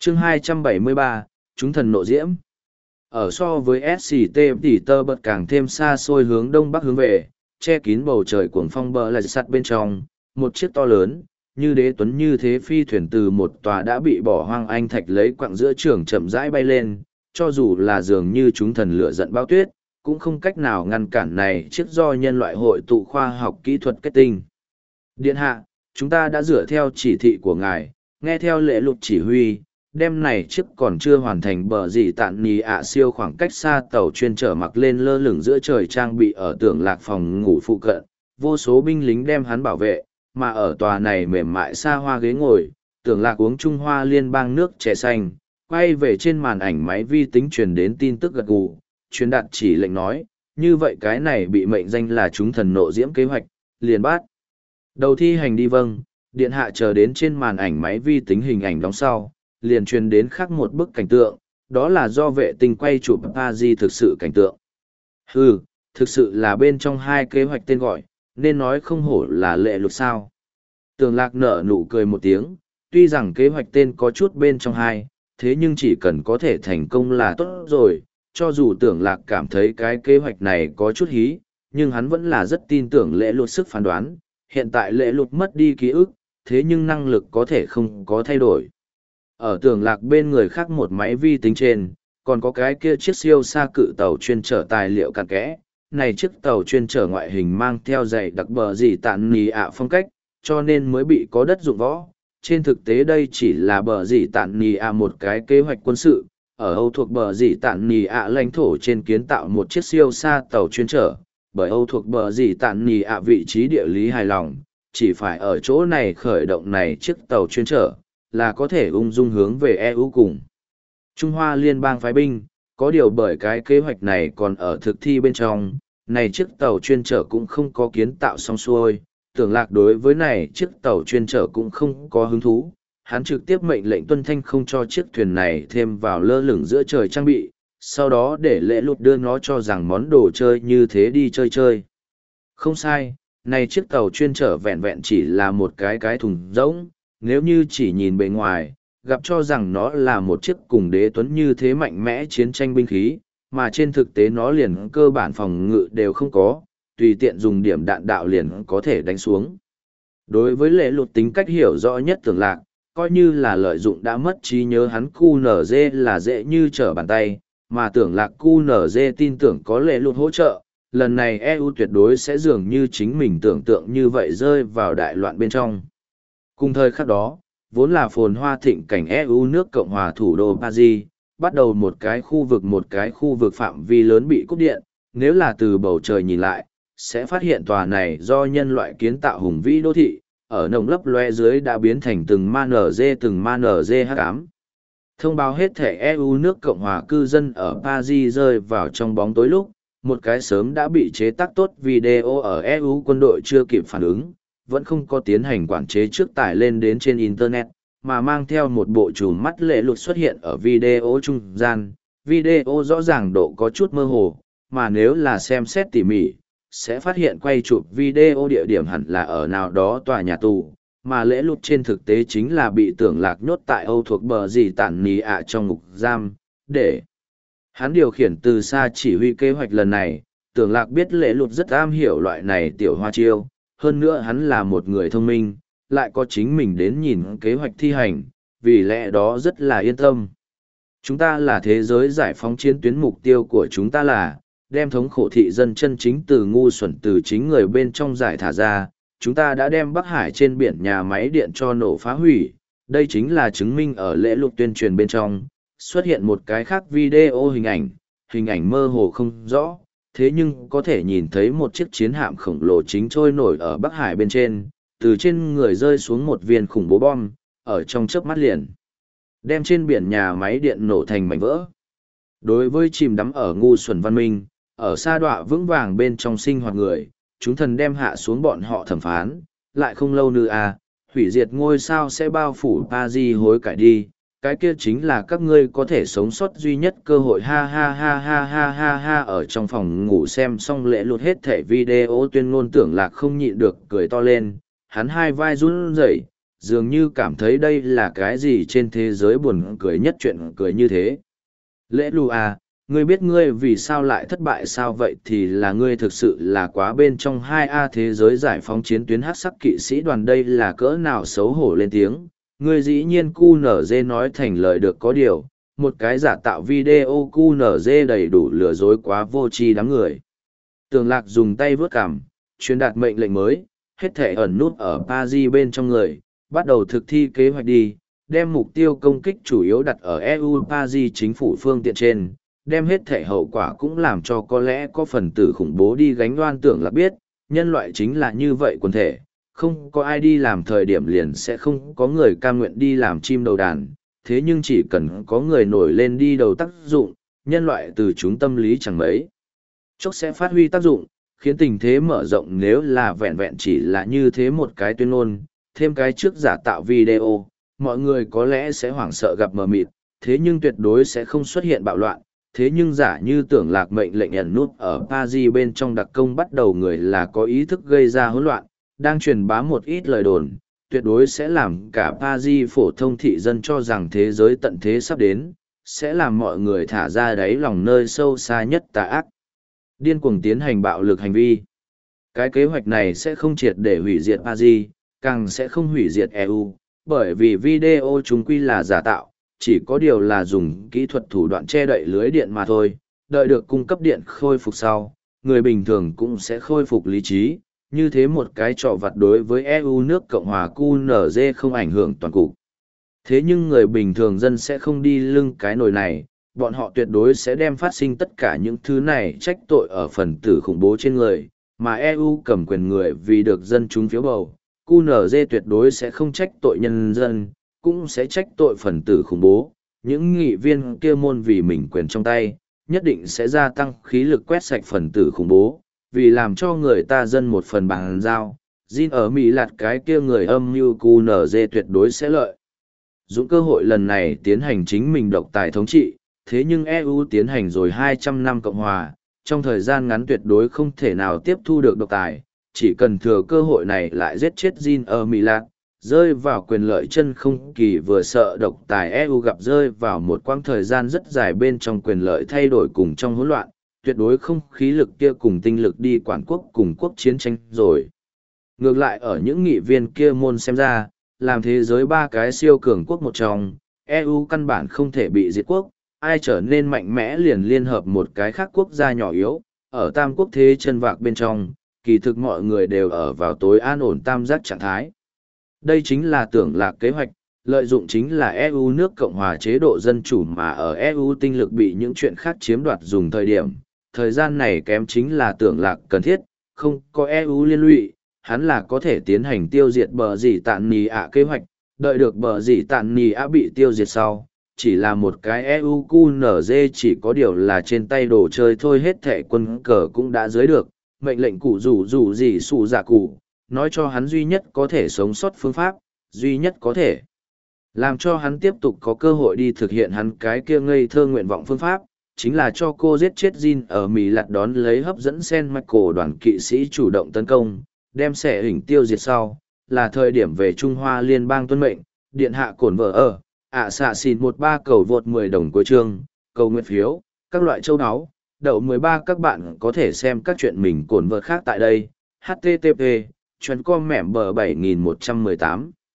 Chương 273, chúng thần nộ diễm. Ở so với SCT thì tơ bật càng thêm xa xôi hướng đông bắc hướng về, che kín bầu trời cuồng phong bờ là sắt bên trong, một chiếc to lớn, như đế tuấn như thế phi thuyền từ một tòa đã bị bỏ hoang anh thạch lấy quặng giữa trường chậm rãi bay lên, cho dù là dường như chúng thần lửa giận bao tuyết, cũng không cách nào ngăn cản này chiếc do nhân loại hội tụ khoa học kỹ thuật kết tinh. Điện hạ, chúng ta đã dựa theo chỉ thị của ngài, nghe theo lệ luật chỉ huy, đem này chiếc còn chưa hoàn thành bờ gì tạn nì ạ siêu khoảng cách xa tàu chuyên trở mặc lên lơ lửng giữa trời trang bị ở tưởng lạc phòng ngủ phụ cận, vô số binh lính đem hắn bảo vệ, mà ở tòa này mềm mại xa hoa ghế ngồi, tưởng lạc uống Trung Hoa liên bang nước chè xanh, quay về trên màn ảnh máy vi tính truyền đến tin tức gật gù, truyền đạt chỉ lệnh nói, như vậy cái này bị mệnh danh là chúng thần nộ diễm kế hoạch, liền bắt. Đầu thi hành đi vâng, điện hạ chờ đến trên màn ảnh máy vi tính hình ảnh đóng sau, liền truyền đến khác một bức cảnh tượng, đó là do vệ tinh quay chụp Paris thực sự cảnh tượng. Thực sự là bên trong hai kế hoạch tên gọi, nên nói không hổ là lệ luật sao. Tường lạc nở nụ cười một tiếng, tuy rằng kế hoạch tên có chút bên trong hai, thế nhưng chỉ cần có thể thành công là tốt rồi, cho dù tưởng lạc cảm thấy cái kế hoạch này có chút hí, nhưng hắn vẫn là rất tin tưởng lệ luật sức phán đoán, hiện tại lệ luật mất đi ký ức, thế nhưng năng lực có thể không có thay đổi. Ở tưởng lạc bên người khác một máy vi tính trên, còn có cái kia chiếc siêu xa cự tàu chuyên chở tài liệu cặn kẽ. Này chiếc tàu chuyên chở ngoại hình mang theo dày đặc bờ gì tạn nì ạ phong cách, cho nên mới bị có đất dụng võ. Trên thực tế đây chỉ là bờ gì tạn nì ạ một cái kế hoạch quân sự, ở Âu thuộc bờ gì tạn nì ạ lãnh thổ trên kiến tạo một chiếc siêu xa tàu chuyên chở, bởi Âu thuộc bờ gì tạn nì ạ vị trí địa lý hài lòng, chỉ phải ở chỗ này khởi động này chiếc tàu chuyên chở là có thể ung dung hướng về EU cùng Trung Hoa liên bang phái binh, có điều bởi cái kế hoạch này còn ở thực thi bên trong, này chiếc tàu chuyên chở cũng không có kiến tạo xong xuôi, tưởng lạc đối với này chiếc tàu chuyên chở cũng không có hứng thú, hắn trực tiếp mệnh lệnh tuân thanh không cho chiếc thuyền này thêm vào lơ lửng giữa trời trang bị, sau đó để lễ lụt đưa nó cho rằng món đồ chơi như thế đi chơi chơi. Không sai, này chiếc tàu chuyên chở vẹn vẹn chỉ là một cái thùng rỗng, nếu như chỉ nhìn bề ngoài, gặp cho rằng nó là một chiếc cùng đế tuấn như thế mạnh mẽ chiến tranh binh khí, mà trên thực tế nó liền cơ bản phòng ngự đều không có, tùy tiện dùng điểm đạn đạo liền có thể đánh xuống. Đối với lệ lụt tính cách hiểu rõ nhất tưởng lạc, coi như là lợi dụng đã mất trí nhớ hắn QNZ là dễ như trở bàn tay, mà tưởng lạc QNZ tin tưởng có lệ lụt hỗ trợ, lần này EU tuyệt đối sẽ dường như chính mình tưởng tượng như vậy rơi vào đại loạn bên trong. Cùng thời khắc đó, vốn là phồn hoa thịnh cảnh EU nước Cộng hòa thủ đô Paris, bắt đầu một cái khu vực phạm vi lớn bị cúp điện, nếu là từ bầu trời nhìn lại, sẽ phát hiện tòa này do nhân loại kiến tạo hùng vĩ đô thị, ở nồng lấp loe dưới đã biến thành từng man rê hắc ám. Thông báo hết thể EU nước Cộng hòa cư dân ở Paris rơi vào trong bóng tối lúc, một cái sớm đã bị chế tác tốt video ở EU quân đội chưa kịp phản ứng, vẫn không có tiến hành quản chế trước tải lên đến trên Internet, mà mang theo một bộ chùm mắt lệ lụt xuất hiện ở video trung gian. Video rõ ràng độ có chút mơ hồ, mà nếu là xem xét tỉ mỉ, sẽ phát hiện quay chụp video địa điểm hẳn là ở nào đó tòa nhà tù, mà lễ lụt trên thực tế chính là bị tưởng lạc nhốt tại Âu thuộc bờ gì tản nì ạ trong ngục giam, để hắn điều khiển từ xa chỉ huy kế hoạch lần này. Tưởng lạc biết lễ lụt rất am hiểu loại này tiểu hoa chiêu, hơn nữa hắn là một người thông minh, lại có chính mình đến nhìn kế hoạch thi hành, vì lẽ đó rất là yên tâm. Chúng ta là thế giới giải phóng chiến tuyến, mục tiêu của chúng ta là đem thống khổ thị dân chân chính từ ngu xuẩn từ chính người bên trong giải thả ra. Chúng ta đã đem Bắc Hải trên biển nhà máy điện cho nổ phá hủy, đây chính là chứng minh ở lễ lục tuyên truyền bên trong, xuất hiện một cái khác video hình ảnh mơ hồ không rõ, thế nhưng có thể nhìn thấy một chiếc chiến hạm khổng lồ chính trôi nổi ở Bắc Hải bên trên, từ trên người rơi xuống một viên khủng bố bom, ở trong chớp mắt liền đem trên biển nhà máy điện nổ thành mảnh vỡ. Đối với chìm đắm ở ngu xuẩn văn minh, ở sa đọa vững vàng bên trong sinh hoạt người, chúng thần đem hạ xuống bọn họ thẩm phán, lại không lâu nữa hủy diệt ngôi sao sẽ bao phủ Paris hối cải đi, cái kia chính là các ngươi có thể sống sót duy nhất cơ hội. Ha ha ha ha ha ha ha. Ở trong phòng ngủ xem xong lễ lụt hết thể video tuyên ngôn tưởng lạc không nhịn được cười to lên, hắn hai vai run rẩy, dường như cảm thấy đây là cái gì trên thế giới buồn cười nhất chuyện cười như thế. Lễ lù à, ngươi biết ngươi vì sao lại thất bại sao vậy thì là ngươi thực sự là quá bên trong 2A thế giới giải phóng chiến tuyến hắc sắc kỵ sĩ đoàn đây là cỡ nào xấu hổ lên tiếng. Ngươi dĩ nhiên QNZ nói thành lời được có điều, một cái giả tạo video QNZ đầy đủ lừa dối quá vô tri đám người. Tường Lạc dùng tay vớt cằm, truyền đạt mệnh lệnh mới, hết thể ẩn nút ở Paris bên trong người, bắt đầu thực thi kế hoạch đi, đem mục tiêu công kích chủ yếu đặt ở EU Paris chính phủ phương tiện trên, đem hết thể hậu quả cũng làm cho có lẽ có phần tử khủng bố đi gánh oan. Tưởng Lạc biết, nhân loại chính là như vậy quần thể, không có ai đi làm thời điểm liền sẽ không có người cam nguyện đi làm chim đầu đàn, thế nhưng chỉ cần có người nổi lên đi đầu tác dụng, nhân loại từ chúng tâm lý chẳng mấy chốc sẽ phát huy tác dụng, khiến tình thế mở rộng. Nếu là vẹn vẹn chỉ là như thế một cái tuyên ngôn, thêm cái trước giả tạo video, mọi người có lẽ sẽ hoảng sợ gặp mờ mịt, thế nhưng tuyệt đối sẽ không xuất hiện bạo loạn. Thế nhưng giả như Tưởng Lạc mệnh lệnh ẩn nút ở Paris bên trong đặc công bắt đầu người là có ý thức gây ra hỗn loạn, đang truyền bá một ít lời đồn, tuyệt đối sẽ làm cả Paris phổ thông thị dân cho rằng thế giới tận thế sắp đến, sẽ làm mọi người thả ra đáy lòng nơi sâu xa nhất tà ác, điên cuồng tiến hành bạo lực hành vi. Cái kế hoạch này sẽ không triệt để hủy diệt Paris, càng sẽ không hủy diệt EU, bởi vì video chúng quy là giả tạo, chỉ có điều là dùng kỹ thuật thủ đoạn che đậy lưới điện mà thôi. Đợi được cung cấp điện khôi phục sau, người bình thường cũng sẽ khôi phục lý trí. Như thế một cái trò vặt đối với EU nước Cộng hòa QNZ không ảnh hưởng toàn cục. Thế nhưng người bình thường dân sẽ không đi lưng cái nồi này, bọn họ tuyệt đối sẽ đem phát sinh tất cả những thứ này trách tội ở phần tử khủng bố trên người, mà EU cầm quyền người vì được dân chúng phiếu bầu. QNZ tuyệt đối sẽ không trách tội nhân dân, cũng sẽ trách tội phần tử khủng bố. Những nghị viên kia môn vì mình quyền trong tay, nhất định sẽ gia tăng khí lực quét sạch phần tử khủng bố, vì làm cho người ta dân một phần bàn giao. Jin ở Mỹ lạt cái kia người âm mưu QNZ tuyệt đối sẽ lợi dụng cơ hội lần này tiến hành chính mình độc tài thống trị. Thế nhưng EU tiến hành rồi 200 năm Cộng hòa, trong thời gian ngắn tuyệt đối không thể nào tiếp thu được độc tài, chỉ cần thừa cơ hội này lại giết chết Jin ở Mỹ Lạc, rơi vào quyền lợi chân không. Kỳ vừa sợ độc tài EU gặp rơi vào một quãng thời gian rất dài bên trong quyền lợi thay đổi cùng trong hỗn loạn, tuyệt đối không khí lực kia cùng tinh lực đi quản quốc cùng quốc chiến tranh rồi. Ngược lại ở những nghị viên kia môn xem ra, làm thế giới ba cái siêu cường quốc một trong, EU căn bản không thể bị diệt quốc, ai trở nên mạnh mẽ liền liên hợp một cái khác quốc gia nhỏ yếu, ở tam quốc thế chân vạc bên trong, kỳ thực mọi người đều ở vào tối an ổn tam giác trạng thái. Đây chính là Tưởng Lạc kế hoạch, lợi dụng chính là EU nước Cộng hòa chế độ dân chủ mà ở EU tinh lực bị những chuyện khác chiếm đoạt dùng thời điểm. Thời gian này kém chính là Tưởng Lạc cần thiết, không có EU liên lụy, hắn là có thể tiến hành tiêu diệt bờ dì tạn nì ạ kế hoạch, đợi được bờ dì tạn nì ạ bị tiêu diệt sau. Chỉ là một cái EUQNZ chỉ có điều là trên tay đồ chơi thôi, hết thẻ quân cờ cũng đã dưới được, mệnh lệnh cụ rủ gì sụ dạ cụ, nói cho hắn duy nhất có thể sống sót phương pháp, duy nhất có thể làm cho hắn tiếp tục có cơ hội đi thực hiện hắn cái kia ngây thơ nguyện vọng phương pháp, chính là cho cô giết chết Jin ở Mỹ lạt đón lấy hấp dẫn Sen Michael đoàn kỵ sĩ chủ động tấn công, đem xẻ hình tiêu diệt sau, là thời điểm về Trung Hoa Liên bang tuân mệnh, điện hạ cổn vợ ở. Xạ xìn 13 cầu vượt 10 đồng cuối chương, cầu nguyện phiếu, các loại châu áo, đậu 13 các bạn có thể xem các chuyện mình cổn vợt khác tại đây. http://com mẻm bờ 7118